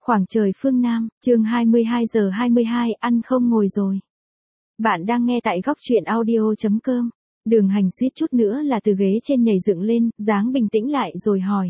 Khoảng trời phương Nam, chương 22 giờ 22, ăn không ngồi rồi. Bạn đang nghe tại góc truyện audio.com. Đường Hành suýt chút nữa là từ ghế trên nhảy dựng lên, dáng bình tĩnh lại rồi hỏi.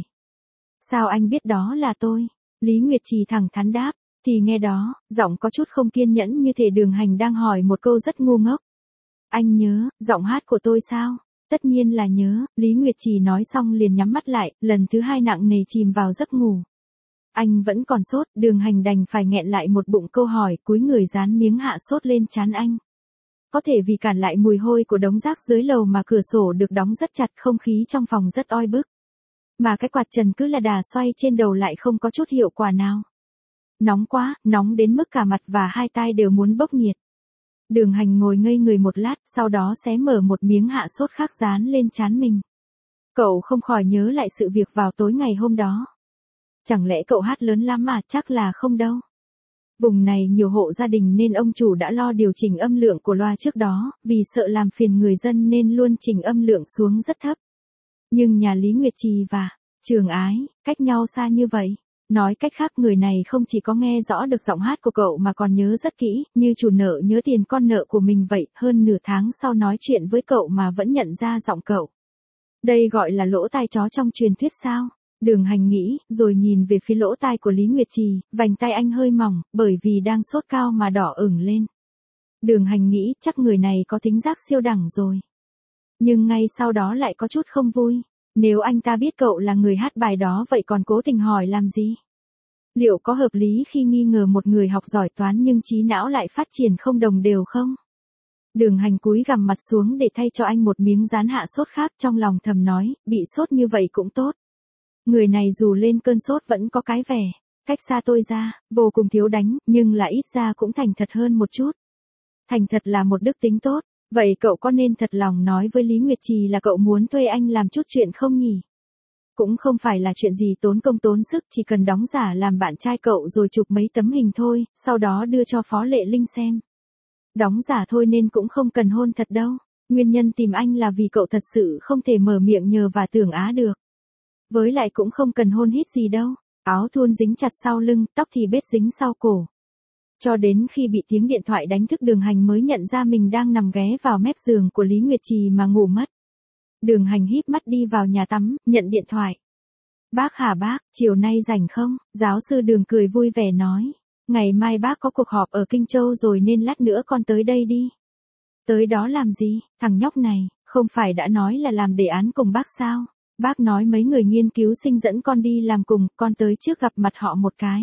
Sao anh biết đó là tôi? Lý Nguyệt Trì thẳng thắn đáp. Thì nghe đó, giọng có chút không kiên nhẫn như thể Đường Hành đang hỏi một câu rất ngu ngốc. Anh nhớ, giọng hát của tôi sao? Tất nhiên là nhớ, Lý Nguyệt Trì nói xong liền nhắm mắt lại, lần thứ hai nặng nề chìm vào giấc ngủ. Anh vẫn còn sốt, Đường Hành đành phải nghẹn lại một bụng câu hỏi, cúi người dán miếng hạ sốt lên trán anh. Có thể vì cản lại mùi hôi của đống rác dưới lầu mà cửa sổ được đóng rất chặt, không khí trong phòng rất oi bức. Mà cái quạt trần cứ là đà xoay trên đầu lại không có chút hiệu quả nào. Nóng quá, nóng đến mức cả mặt và hai tai đều muốn bốc nhiệt. Đường Hành ngồi ngây người một lát, sau đó xé mở một miếng hạ sốt khác dán lên trán mình. Cậu không khỏi nhớ lại sự việc vào tối ngày hôm đó. Chẳng lẽ cậu hát lớn lắm mà? Chắc là không đâu. Vùng này nhiều hộ gia đình nên ông chủ đã lo điều chỉnh âm lượng của loa trước đó, vì sợ làm phiền người dân nên luôn chỉnh âm lượng xuống rất thấp. Nhưng nhà Lý Nguyệt Trì và Trường Ái, cách nhau xa như vậy. Nói cách khác, người này không chỉ có nghe rõ được giọng hát của cậu mà còn nhớ rất kỹ, như chủ nợ nhớ tiền con nợ của mình vậy, hơn nửa tháng sau nói chuyện với cậu mà vẫn nhận ra giọng cậu. Đây gọi là lỗ tai chó trong truyền thuyết sao? Đường Hành nghĩ, rồi nhìn về phía lỗ tai của Lý Nguyệt Trì, vành tai anh hơi mỏng, bởi vì đang sốt cao mà đỏ ửng lên. Đường Hành nghĩ, chắc người này có thính giác siêu đẳng rồi. Nhưng ngay sau đó lại có chút không vui. Nếu anh ta biết cậu là người hát bài đó vậy còn cố tình hỏi làm gì? Liệu có hợp lý khi nghi ngờ một người học giỏi toán nhưng trí não lại phát triển không đồng đều không? Đường Hành cúi gằm mặt xuống để thay cho anh một miếng dán hạ sốt khác, trong lòng thầm nói, bị sốt như vậy cũng tốt. Người này dù lên cơn sốt vẫn có cái vẻ, cách xa tôi ra, vô cùng thiếu đánh, nhưng là ít ra cũng thành thật hơn một chút. Thành thật là một đức tính tốt, vậy cậu có nên thật lòng nói với Lý Nguyệt Trì là cậu muốn thuê anh làm chút chuyện không nhỉ? Cũng không phải là chuyện gì tốn công tốn sức, chỉ cần đóng giả làm bạn trai cậu rồi chụp mấy tấm hình thôi, sau đó đưa cho Phó Lệ Linh xem. Đóng giả thôi nên cũng không cần hôn thật đâu, nguyên nhân tìm anh là vì cậu thật sự không thể mở miệng nhờ và Tưởng Á được. Với lại cũng không cần hôn hít gì đâu, áo thun dính chặt sau lưng, tóc thì bết dính sau cổ. Cho đến khi bị tiếng điện thoại đánh thức, Đường Hành mới nhận ra mình đang nằm ghé vào mép giường của Lý Nguyệt Trì mà ngủ mất. Đường Hành híp mắt đi vào nhà tắm, nhận điện thoại. Bác hả bác, chiều nay rảnh không? Giáo sư Đường cười vui vẻ nói. Ngày mai bác có cuộc họp ở Kinh Châu rồi nên lát nữa con tới đây đi. Tới đó làm gì? Thằng nhóc này, không phải đã nói là làm đề án cùng bác sao? Bác nói mấy người nghiên cứu sinh dẫn con đi làm cùng, con tới trước gặp mặt họ một cái.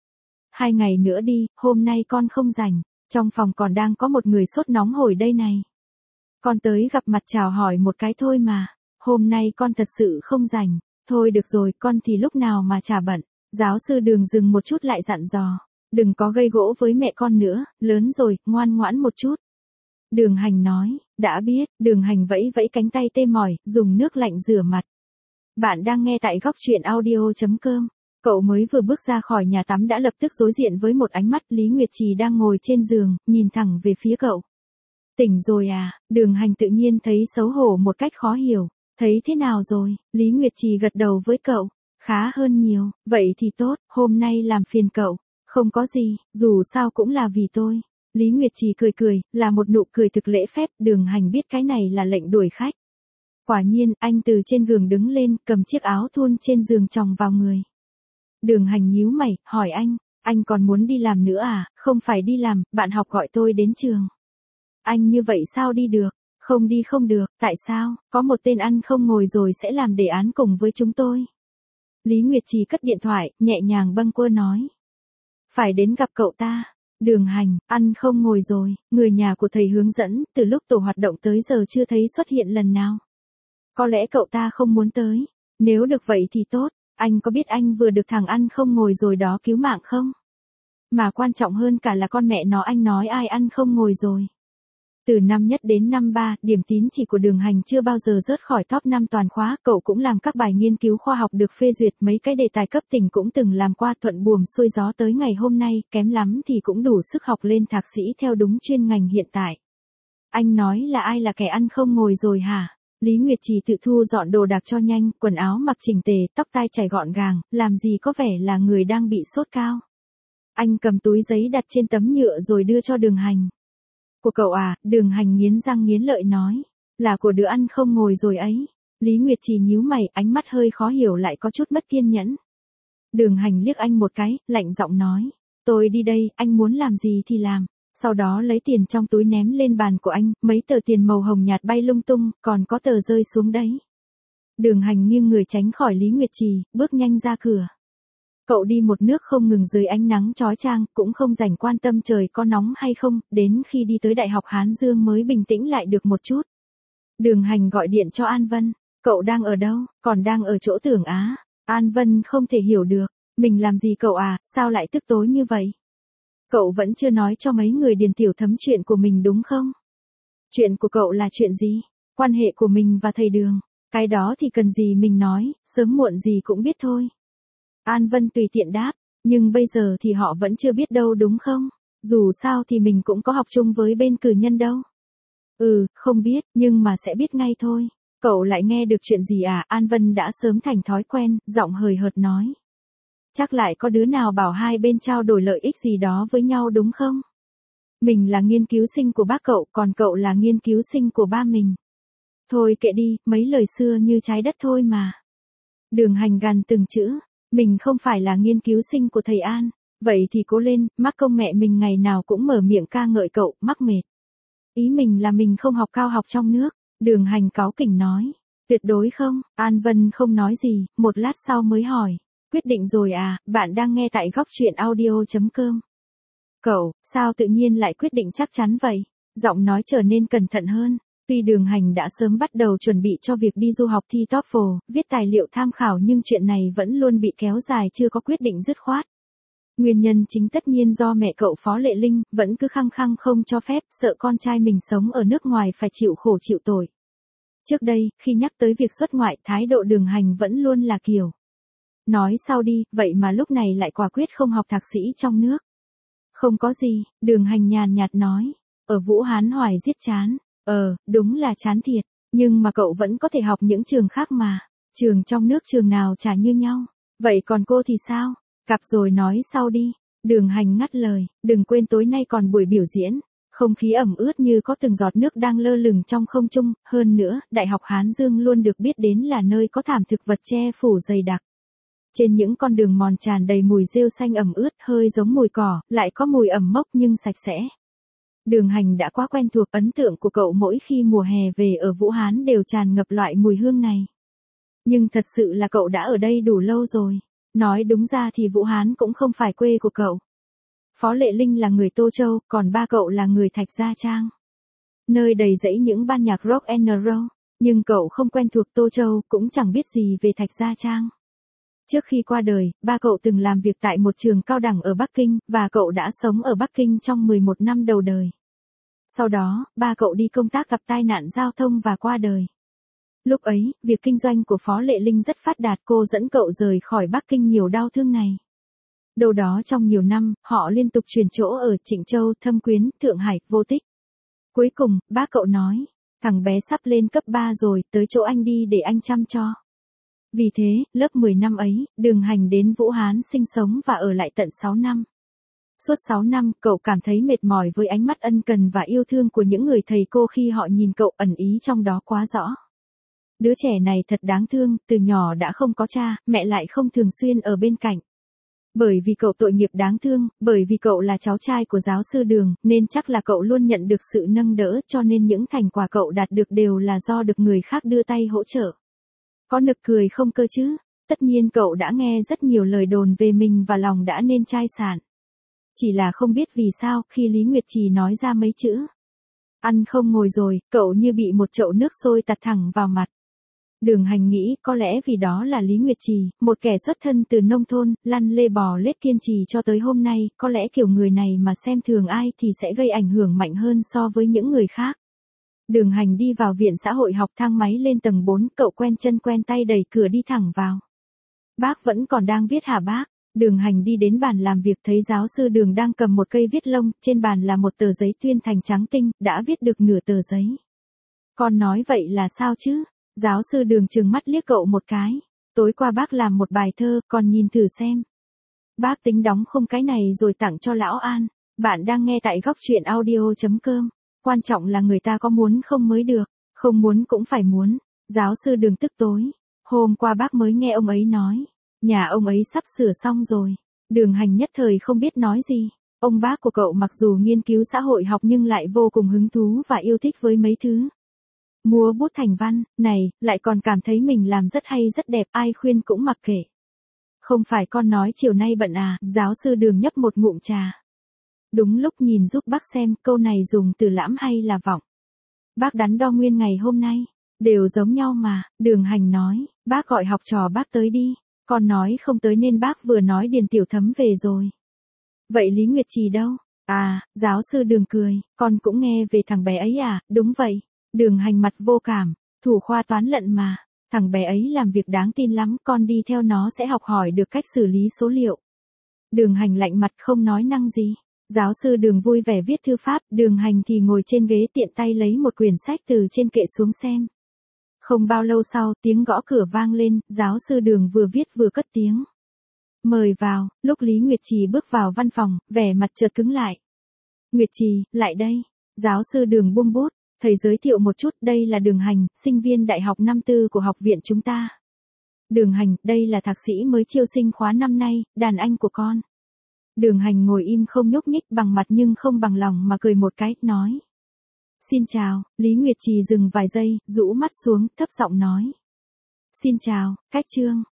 2 ngày nữa đi, hôm nay con không rảnh, trong phòng còn đang có một người sốt nóng hổi đây này. Con tới gặp mặt chào hỏi một cái thôi mà, hôm nay con thật sự không rảnh, thôi được rồi, con thì lúc nào mà chả bận. Giáo sư Đường dừng một chút lại dặn dò, đừng có gây gỗ với mẹ con nữa, lớn rồi, ngoan ngoãn một chút. Đường Hành nói, đã biết. Đường Hành vẫy vẫy cánh tay tê mỏi, dùng nước lạnh rửa mặt. Bạn đang nghe tại góc truyện audio.com. Cậu mới vừa bước ra khỏi nhà tắm đã lập tức đối diện với một ánh mắt. Lý Nguyệt Trì đang ngồi trên giường, nhìn thẳng về phía cậu. Tỉnh rồi à? Đường Hành tự nhiên thấy xấu hổ một cách khó hiểu. Thấy thế nào rồi? Lý Nguyệt Trì gật đầu với cậu. Khá hơn nhiều, vậy thì tốt, hôm nay làm phiền cậu. Không có gì, dù sao cũng là vì tôi. Lý Nguyệt Trì cười cười, là một nụ cười thực lễ phép. Đường Hành biết cái này là lệnh đuổi khách. Quả nhiên, anh từ trên giường đứng lên, cầm chiếc áo thun trên giường chồng vào người. Đường Hành nhíu mày, hỏi anh còn muốn đi làm nữa à? Không phải đi làm, bạn học gọi tôi đến trường. Anh như vậy sao đi được? Không đi không được, tại sao? Có một tên ăn không ngồi rồi sẽ làm đề án cùng với chúng tôi. Lý Nguyệt Trì cất điện thoại, nhẹ nhàng bâng quơ nói. Phải đến gặp cậu ta. Đường Hành, ăn không ngồi rồi, người nhà của thầy hướng dẫn, từ lúc tổ hoạt động tới giờ chưa thấy xuất hiện lần nào. Có lẽ cậu ta không muốn tới. Nếu được vậy thì tốt, anh có biết anh vừa được thằng ăn không ngồi rồi đó cứu mạng không? Mà quan trọng hơn cả là con mẹ nó anh nói ai ăn không ngồi rồi. Từ năm nhất đến năm 3, điểm tín chỉ của Đường Hành chưa bao giờ rớt khỏi top 5 toàn khóa, cậu cũng làm các bài nghiên cứu khoa học được phê duyệt, mấy cái đề tài cấp tỉnh cũng từng làm qua, thuận buồm xuôi gió tới ngày hôm nay, kém lắm thì cũng đủ sức học lên thạc sĩ theo đúng chuyên ngành hiện tại. Anh nói là ai là kẻ ăn không ngồi rồi hả? Lý Nguyệt Trì tự thu dọn đồ đạc cho nhanh, quần áo mặc chỉnh tề, tóc tai chải gọn gàng, làm gì có vẻ là người đang bị sốt cao. Anh cầm túi giấy đặt trên tấm nhựa rồi đưa cho Đường Hành. Của cậu à, Đường Hành nghiến răng nghiến lợi nói. Là của đứa ăn không ngồi rồi ấy. Lý Nguyệt Trì nhíu mày, ánh mắt hơi khó hiểu lại có chút mất kiên nhẫn. Đường Hành liếc anh một cái, lạnh giọng nói. Tôi đi đây, anh muốn làm gì thì làm. Sau đó lấy tiền trong túi ném lên bàn của anh, mấy tờ tiền màu hồng nhạt bay lung tung, còn có tờ rơi xuống đấy. Đường Hành nghiêng người tránh khỏi Lý Nguyệt Trì, bước nhanh ra cửa. Cậu đi một nước không ngừng dưới ánh nắng chói chang, cũng không rảnh quan tâm trời có nóng hay không, đến khi đi tới Đại học Hán Dương mới bình tĩnh lại được một chút. Đường Hành gọi điện cho An Vân. Cậu đang ở đâu? Còn đang ở chỗ Tưởng Á. An Vân không thể hiểu được. Mình làm gì cậu à, sao lại tức tối như vậy? Cậu vẫn chưa nói cho mấy người Điền Tiểu Thấm chuyện của mình đúng không? Chuyện của cậu là chuyện gì? Quan hệ của mình và thầy Đường. Cái đó thì cần gì mình nói, sớm muộn gì cũng biết thôi. An Vân tùy tiện đáp, nhưng bây giờ thì họ vẫn chưa biết đâu đúng không? Dù sao thì mình cũng có học chung với bên cử nhân đâu. Không biết, nhưng mà sẽ biết ngay thôi. Cậu lại nghe được chuyện gì à? An Vân đã sớm thành thói quen, giọng hời hợt nói. Chắc lại có đứa nào bảo hai bên trao đổi lợi ích gì đó với nhau đúng không? Mình là nghiên cứu sinh của bác cậu, còn cậu là nghiên cứu sinh của ba mình. Thôi kệ đi, mấy lời xưa như trái đất thôi mà. Đường Hành gằn từng chữ. Mình không phải là nghiên cứu sinh của thầy An. Vậy thì cố lên, mắc công mẹ mình ngày nào cũng mở miệng ca ngợi cậu, mắc mệt. Ý mình là mình không học cao học trong nước. Đường Hành cáu kỉnh nói. Tuyệt đối không, An Vân không nói gì, một lát sau mới hỏi. Quyết định rồi à, bạn đang nghe tại góc truyện audio.com. Cậu, sao tự nhiên lại quyết định chắc chắn vậy? Giọng nói trở nên cẩn thận hơn. Tuy Đường Hành đã sớm bắt đầu chuẩn bị cho việc đi du học thi TOEFL, viết tài liệu tham khảo nhưng chuyện này vẫn luôn bị kéo dài chưa có quyết định dứt khoát. Nguyên nhân chính tất nhiên do mẹ cậu Phó Lệ Linh vẫn cứ khăng khăng không cho phép, sợ con trai mình sống ở nước ngoài phải chịu khổ chịu tội. Trước đây, khi nhắc tới việc xuất ngoại, thái độ Đường Hành vẫn luôn là kiểu. Nói sau đi, vậy mà lúc này lại quả quyết không học thạc sĩ trong nước. Không có gì, Đường Hành nhàn nhạt nói. Ở Vũ Hán Hoài giết chán. Đúng là chán thiệt. Nhưng mà cậu vẫn có thể học những trường khác mà. Trường trong nước trường nào chả như nhau. Vậy còn cô thì sao? Cặp rồi nói sau đi. Đường Hành ngắt lời. Đừng quên tối nay còn buổi biểu diễn. Không khí ẩm ướt như có từng giọt nước đang lơ lửng trong không trung. Hơn nữa, Đại học Hán Dương luôn được biết đến là nơi có thảm thực vật che phủ dày đặc. Trên những con đường mòn tràn đầy mùi rêu xanh ẩm ướt, hơi giống mùi cỏ, lại có mùi ẩm mốc nhưng sạch sẽ. Đường Hành đã quá quen thuộc, ấn tượng của cậu mỗi khi mùa hè về ở Vũ Hán đều tràn ngập loại mùi hương này. Nhưng thật sự là cậu đã ở đây đủ lâu rồi. Nói đúng ra thì Vũ Hán cũng không phải quê của cậu. Phó Lệ Linh là người Tô Châu, còn ba cậu là người Thạch Gia Trang. Nơi đầy rẫy những ban nhạc rock and roll, nhưng cậu không quen thuộc Tô Châu, cũng chẳng biết gì về Thạch Gia Trang. Trước khi qua đời, ba cậu từng làm việc tại một trường cao đẳng ở Bắc Kinh, và cậu đã sống ở Bắc Kinh trong 11 năm đầu đời. Sau đó, ba cậu đi công tác gặp tai nạn giao thông và qua đời. Lúc ấy, việc kinh doanh của Phó Lệ Linh rất phát đạt, cô dẫn cậu rời khỏi Bắc Kinh nhiều đau thương này. Đâu đó trong nhiều năm, họ liên tục chuyển chỗ ở Trịnh Châu, Thâm Quyến, Thượng Hải, Vô Tích. Cuối cùng, bác cậu nói, thằng bé sắp lên cấp 3 rồi, tới chỗ anh đi để anh chăm cho. Vì thế, lớp 10 năm ấy, Đường Hành đến Vũ Hán sinh sống và ở lại tận 6 năm. Suốt 6 năm, cậu cảm thấy mệt mỏi với ánh mắt ân cần và yêu thương của những người thầy cô khi họ nhìn cậu, ẩn ý trong đó quá rõ. Đứa trẻ này thật đáng thương, từ nhỏ đã không có cha, mẹ lại không thường xuyên ở bên cạnh. Bởi vì cậu tội nghiệp đáng thương, bởi vì cậu là cháu trai của giáo sư Đường, nên chắc là cậu luôn nhận được sự nâng đỡ, cho nên những thành quả cậu đạt được đều là do được người khác đưa tay hỗ trợ. Có nực cười không cơ chứ? Tất nhiên cậu đã nghe rất nhiều lời đồn về mình và lòng đã nên chai sạn. Chỉ là không biết vì sao, khi Lý Nguyệt Trì nói ra mấy chữ ăn không ngồi rồi, cậu như bị một chậu nước sôi tạt thẳng vào mặt. Đường Hành nghĩ có lẽ vì đó là Lý Nguyệt Trì, một kẻ xuất thân từ nông thôn, lăn lê bò lết kiên trì cho tới hôm nay, có lẽ kiểu người này mà xem thường ai thì sẽ gây ảnh hưởng mạnh hơn so với những người khác. Đường Hành đi vào viện xã hội học, thang máy lên tầng 4, cậu quen chân quen tay đẩy cửa đi thẳng vào. Bác vẫn còn đang viết hả bác? Đường Hành đi đến bàn làm việc thấy giáo sư Đường đang cầm một cây viết lông, trên bàn là một tờ giấy tuyên thành trắng tinh, đã viết được nửa tờ giấy. Con nói vậy là sao chứ? Giáo sư Đường trừng mắt liếc cậu một cái. Tối qua bác làm một bài thơ, con nhìn thử xem. Bác tính đóng khung cái này rồi tặng cho lão An. Bạn đang nghe tại góc truyện audio.com. Quan trọng là người ta có muốn không mới được, không muốn cũng phải muốn. Giáo sư Đường tức tối. Hôm qua bác mới nghe ông ấy nói, nhà ông ấy sắp sửa xong rồi. Đường Hành nhất thời không biết nói gì. Ông bác của cậu mặc dù nghiên cứu xã hội học nhưng lại vô cùng hứng thú và yêu thích với mấy thứ múa bút thành văn, này, lại còn cảm thấy mình làm rất hay rất đẹp, ai khuyên cũng mặc kệ. Không phải con nói chiều nay bận à, giáo sư Đường nhấp một ngụm trà. Đúng lúc nhìn giúp bác xem câu này dùng từ lãm hay là vọng. Bác đắn đo nguyên ngày hôm nay, đều giống nhau mà, Đường Hành nói, bác gọi học trò bác tới đi, con nói không tới nên bác vừa nói Điền Tiểu Thấm về rồi. Vậy Lý Nguyệt Trì đâu? À, giáo sư Đường cười, con cũng nghe về thằng bé ấy à, đúng vậy. Đường Hành mặt vô cảm, thủ khoa toán lận mà, thằng bé ấy làm việc đáng tin lắm, con đi theo nó sẽ học hỏi được cách xử lý số liệu. Đường Hành lạnh mặt không nói năng gì. Giáo sư Đường vui vẻ viết thư pháp, Đường Hành thì ngồi trên ghế tiện tay lấy một quyển sách từ trên kệ xuống xem. Không bao lâu sau, tiếng gõ cửa vang lên, giáo sư Đường vừa viết vừa cất tiếng. Mời vào, lúc Lý Nguyệt Trì bước vào văn phòng, vẻ mặt chợt cứng lại. Nguyệt Trì, lại đây. Giáo sư Đường buông bút, thầy giới thiệu một chút, đây là Đường Hành, sinh viên đại học năm tư của học viện chúng ta. Đường Hành, đây là thạc sĩ mới chiêu sinh khóa năm nay, đàn anh của con. Đường Hành ngồi im không nhúc nhích, bằng mặt nhưng không bằng lòng mà cười một cái, nói. Xin chào, Lý Nguyệt Trì dừng vài giây, rũ mắt xuống, thấp giọng nói. Xin chào, Cách Trương.